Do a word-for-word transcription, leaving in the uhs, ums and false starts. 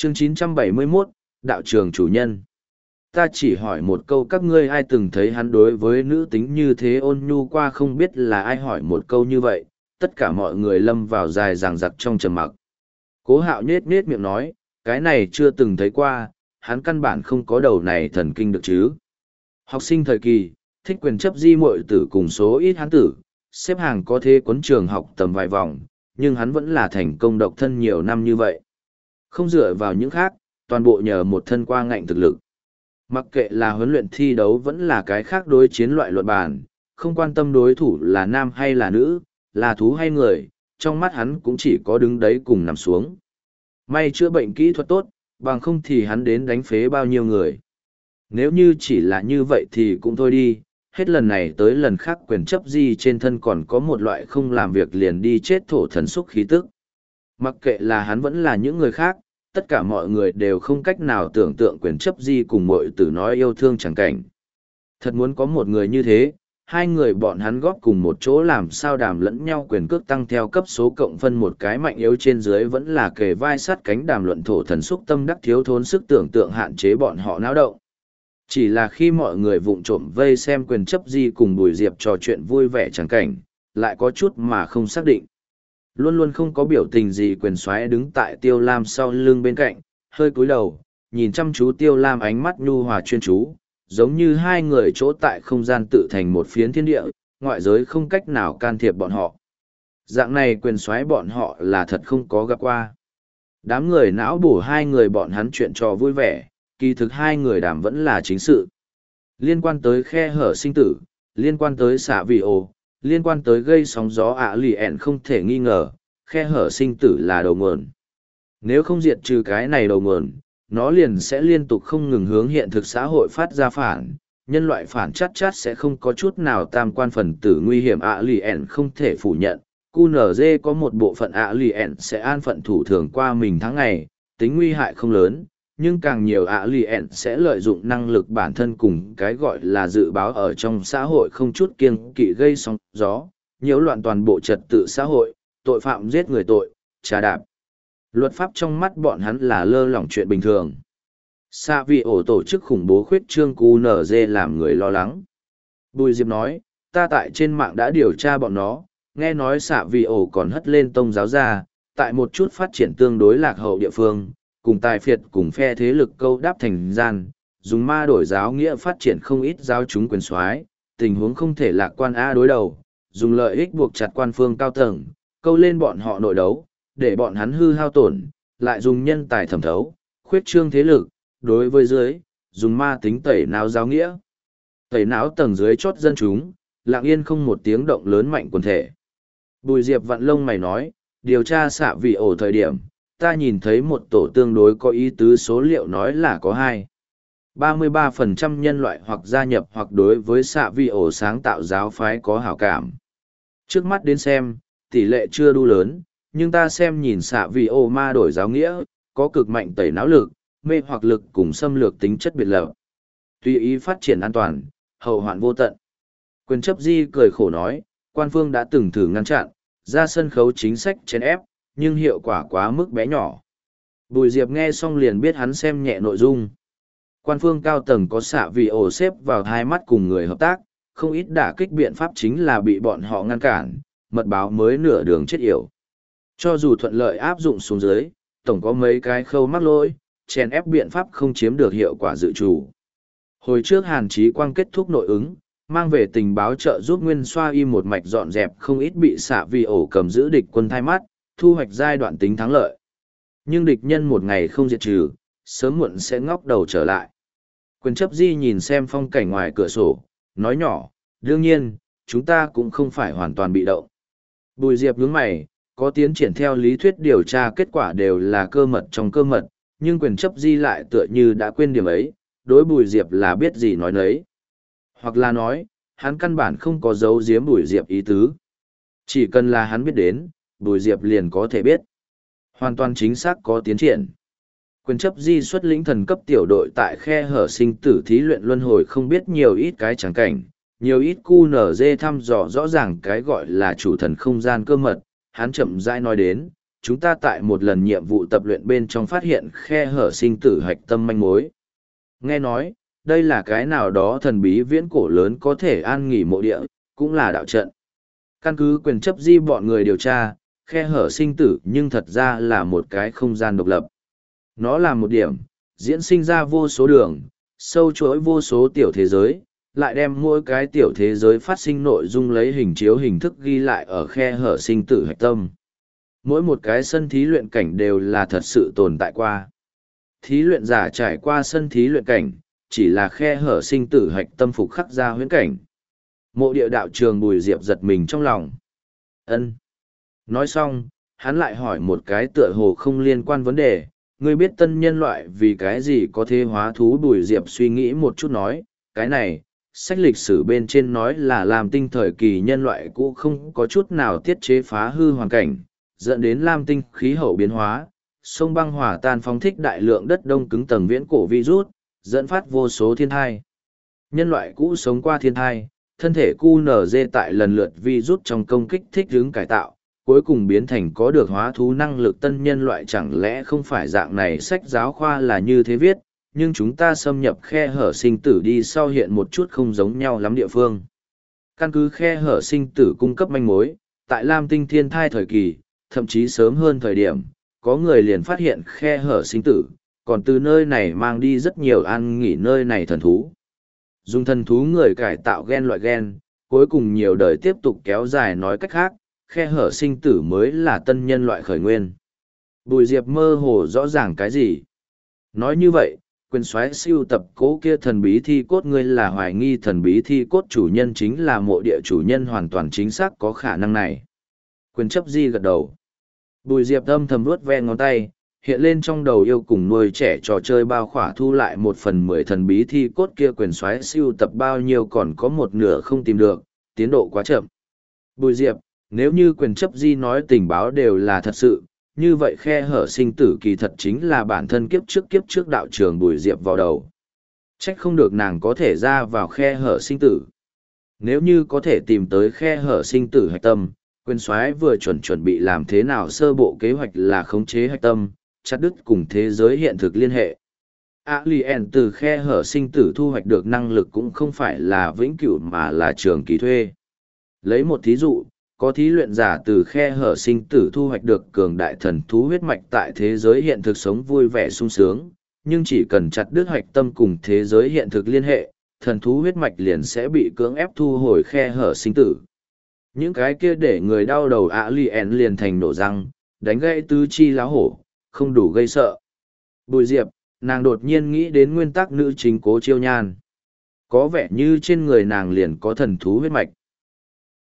Chương chín trăm bảy mươi mốt, Đạo trường chủ nhân. Ta chỉ hỏi một câu, các ngươi ai từng thấy hắn đối với nữ tính như thế ôn nhu qua, không biết là ai hỏi một câu như vậy, tất cả mọi người lâm vào dài dằng dặc trong trầm mặc. Cố Hạo nhết nhết miệng nói, cái này chưa từng thấy qua, hắn căn bản không có đầu này thần kinh được chứ. Học sinh thời kỳ, thích quyền chấp di muội tử cùng số ít hắn tử, xếp hàng có thế quấn trường học tầm vài vòng, nhưng hắn vẫn là thành công độc thân nhiều năm như vậy. Không dựa vào những khác, toàn bộ nhờ một thân qua ngạnh thực lực. Mặc kệ là huấn luyện thi đấu vẫn là cái khác đối chiến loại luận bàn, không quan tâm đối thủ là nam hay là nữ, là thú hay người, trong mắt hắn cũng chỉ có đứng đấy cùng nằm xuống. May chữa bệnh kỹ thuật tốt, bằng không thì hắn đến đánh phế bao nhiêu người. Nếu như chỉ là như vậy thì cũng thôi đi, hết lần này tới lần khác quyền chấp di trên thân còn có một loại không làm việc liền đi chết thổ thần xúc khí tức. Mặc kệ là hắn vẫn là những người khác, tất cả mọi người đều không cách nào tưởng tượng quyền chấp di cùng muội tử nói yêu thương chẳng cảnh. Thật muốn có một người như thế, hai người bọn hắn góp cùng một chỗ làm sao đàm lẫn nhau quyền cước tăng theo cấp số cộng phân một cái mạnh yếu trên dưới vẫn là kề vai sát cánh đàm luận thổ thần xúc tâm đắc thiếu thốn sức tưởng tượng hạn chế bọn họ náo động. Chỉ là khi mọi người vụng trộm vây xem quyền chấp di cùng Bùi Diệp trò chuyện vui vẻ chẳng cảnh, lại có chút mà không xác định. Luôn luôn không có biểu tình gì quyền xoáy đứng tại Tiêu Lam sau lưng bên cạnh, hơi cúi đầu, nhìn chăm chú Tiêu Lam ánh mắt nhu hòa chuyên chú, giống như hai người chỗ tại không gian tự thành một phiến thiên địa, ngoại giới không cách nào can thiệp bọn họ. Dạng này quyền xoáy bọn họ là thật không có gặp qua. Đám người não bổ hai người bọn hắn chuyện trò vui vẻ, kỳ thực hai người đàm vẫn là chính sự. Liên quan tới khe hở sinh tử, liên quan tới xạ vị ồ, liên quan tới gây sóng gió ạ lì ẹn không thể nghi ngờ, khe hở sinh tử là đầu nguồn. Nếu không diệt trừ cái này đầu nguồn, nó liền sẽ liên tục không ngừng hướng hiện thực xã hội phát ra phản, nhân loại phản chát chát sẽ không có chút nào tam quan phần tử nguy hiểm ạ lì ẹn không thể phủ nhận. quy en giê có một bộ phận ạ lì ẹn sẽ an phận thủ thường qua mình tháng ngày, tính nguy hại không lớn, nhưng càng nhiều ạ lì ẹn sẽ lợi dụng năng lực bản thân cùng cái gọi là dự báo ở trong xã hội không chút kiêng kỵ gây sóng gió, nhiễu loạn toàn bộ trật tự xã hội, tội phạm giết người tội, trà đạp. Luật pháp trong mắt bọn hắn là lơ lỏng chuyện bình thường. Xạ vị ổ tổ chức khủng bố khuyết trương quy en giê làm người lo lắng. Bùi Diệp nói, ta tại trên mạng đã điều tra bọn nó, nghe nói xạ vị ổ còn hất lên tông giáo ra, tại một chút phát triển tương đối lạc hậu địa phương, cùng tài phiệt cùng phe thế lực câu đáp thành gian, dùng ma đổi giáo nghĩa phát triển không ít giáo chúng quyền soái, tình huống không thể lạc quan A đối đầu, dùng lợi ích buộc chặt quan phương cao tầng, câu lên bọn họ nội đấu, để bọn hắn hư hao tổn, lại dùng nhân tài thẩm thấu, khuyết trương thế lực, đối với dưới, dùng ma tính tẩy não giáo nghĩa. Tẩy não tầng dưới chót dân chúng, lặng yên không một tiếng động lớn mạnh quần thể. Bùi Diệp vặn lông mày nói, điều tra xạ vị ổ thời điểm, ta nhìn thấy một tổ tương đối có ý tứ số liệu nói là có hai. ba mươi ba phần trăm nhân loại hoặc gia nhập hoặc đối với xạ vị ổ sáng tạo giáo phái có hảo cảm. Trước mắt đến xem, tỷ lệ chưa đu lớn, nhưng ta xem nhìn xạ vị ổ ma đổi giáo nghĩa, có cực mạnh tẩy não lực, mê hoặc lực cùng xâm lược tính chất biệt lập. Tùy ý phát triển an toàn, hậu hoạn vô tận. Quyền chấp di cười khổ nói, quan phương đã từng thử ngăn chặn, ra sân khấu chính sách chèn ép, nhưng hiệu quả quá mức bé nhỏ. Bùi Diệp nghe xong liền biết hắn xem nhẹ nội dung. Quan phương cao tầng có xạ vị ổ xếp vào hai mắt cùng người hợp tác, không ít đả kích biện pháp chính là bị bọn họ ngăn cản, mật báo mới nửa đường chết yểu. Cho dù thuận lợi áp dụng xuống dưới, tổng có mấy cái khâu mắc lỗi, chèn ép biện pháp không chiếm được hiệu quả dự trù. Hồi trước Hàn Chí Quang kết thúc nội ứng, mang về tình báo trợ giúp Nguyên Xoa y một mạch dọn dẹp không ít bị xạ vị ổ cầm giữ địch quân thay mắt, thu hoạch giai đoạn tính thắng lợi. Nhưng địch nhân một ngày không diệt trừ, sớm muộn sẽ ngóc đầu trở lại. Quyền chấp di nhìn xem phong cảnh ngoài cửa sổ, nói nhỏ, đương nhiên, chúng ta cũng không phải hoàn toàn bị động. Bùi Diệp nhướng mày, có tiến triển theo lý thuyết điều tra kết quả đều là cơ mật trong cơ mật, nhưng quyền chấp di lại tựa như đã quên điểm ấy, đối Bùi Diệp là biết gì nói nấy. Hoặc là nói, hắn căn bản không có giấu giếm Bùi Diệp ý tứ. Chỉ cần là hắn biết đến, Bùi Diệp liền có thể biết. Hoàn toàn chính xác có tiến triển. Quyền chấp di xuất lĩnh thần cấp tiểu đội tại khe hở sinh tử thí luyện luân hồi không biết nhiều ít cái trắng cảnh, nhiều ít cu nở dê thăm dò rõ ràng cái gọi là chủ thần không gian cơ mật, hắn chậm rãi nói đến, chúng ta tại một lần nhiệm vụ tập luyện bên trong phát hiện khe hở sinh tử hạch tâm manh mối. Nghe nói, đây là cái nào đó thần bí viễn cổ lớn có thể an nghỉ mộ địa, cũng là đạo trận. Căn cứ quyền chấp di bọn người điều tra, khe hở sinh tử nhưng thật ra là một cái không gian độc lập. Nó là một điểm, diễn sinh ra vô số đường, sâu chuỗi vô số tiểu thế giới, lại đem mỗi cái tiểu thế giới phát sinh nội dung lấy hình chiếu hình thức ghi lại ở khe hở sinh tử hạch tâm. Mỗi một cái sân thí luyện cảnh đều là thật sự tồn tại qua. Thí luyện giả trải qua sân thí luyện cảnh, chỉ là khe hở sinh tử hạch tâm phục khắc ra huyễn cảnh. Mộ địa đạo trường Bùi Diệp giật mình trong lòng. Ân. Nói xong, hắn lại hỏi một cái tựa hồ không liên quan vấn đề, ngươi biết tân nhân loại vì cái gì có thể hóa thú? Bùi Diệp suy nghĩ một chút nói, cái này, sách lịch sử bên trên nói là làm tinh thời kỳ nhân loại cũ không có chút nào tiết chế phá hư hoàn cảnh, dẫn đến lam tinh khí hậu biến hóa, sông băng hỏa tan phóng thích đại lượng đất đông cứng tầng viễn cổ virus, dẫn phát vô số thiên thai. Nhân loại cũ sống qua thiên thai, thân thể cu nở dê tại lần lượt virus trong công kích thích hướng cải tạo, cuối cùng biến thành có được hóa thú năng lực tân nhân loại. Chẳng lẽ không phải dạng này sách giáo khoa là như thế viết, nhưng chúng ta xâm nhập khe hở sinh tử đi sau hiện một chút không giống nhau lắm địa phương. Căn cứ khe hở sinh tử cung cấp manh mối, tại Lam Tinh thiên thai thời kỳ, thậm chí sớm hơn thời điểm, có người liền phát hiện khe hở sinh tử, còn từ nơi này mang đi rất nhiều ăn nghỉ nơi này thần thú. Dùng thần thú người cải tạo gen loại gen, cuối cùng nhiều đời tiếp tục kéo dài. Nói cách khác, khe hở sinh tử mới là tân nhân loại khởi nguyên. Bùi Diệp mơ hồ rõ ràng cái gì? Nói như vậy, quyền soái siêu tập cố kia thần bí thi cốt, ngươi là hoài nghi thần bí thi cốt chủ nhân chính là mộ địa chủ nhân? Hoàn toàn chính xác có khả năng này. Quyền chấp di gật đầu. Bùi Diệp âm thầm vuốt ve ngón tay, hiện lên trong đầu yêu cùng nuôi trẻ trò chơi bao khỏa thu lại một phần mười thần bí thi cốt kia. Quyền soái siêu tập bao nhiêu còn có một nửa không tìm được, tiến độ quá chậm. Bùi Diệp, nếu như quyền chấp di nói tình báo đều là thật sự, như vậy khe hở sinh tử kỳ thật chính là bản thân kiếp trước kiếp trước đạo trường Bùi Diệp vào đầu. Trách không được nàng có thể ra vào khe hở sinh tử. Nếu như có thể tìm tới khe hở sinh tử hạch tâm, quyền soái vừa chuẩn chuẩn bị làm thế nào sơ bộ kế hoạch là khống chế hạch tâm, chặt đứt cùng thế giới hiện thực liên hệ. Alien từ khe hở sinh tử thu hoạch được năng lực cũng không phải là vĩnh cửu mà là trường kỳ thuê. Lấy một thí dụ, có thí luyện giả từ khe hở sinh tử thu hoạch được cường đại thần thú huyết mạch tại thế giới hiện thực sống vui vẻ sung sướng, nhưng chỉ cần chặt đứt hoạch tâm cùng thế giới hiện thực liên hệ, thần thú huyết mạch liền sẽ bị cưỡng ép thu hồi khe hở sinh tử. Những cái kia để người đau đầu Alien liền thành nổ răng, đánh gãy tứ chi láo hổ, không đủ gây sợ. Bùi Diệp, nàng đột nhiên nghĩ đến nguyên tắc nữ chính Cố Chiêu Nhan. Có vẻ như trên người nàng liền có thần thú huyết mạch.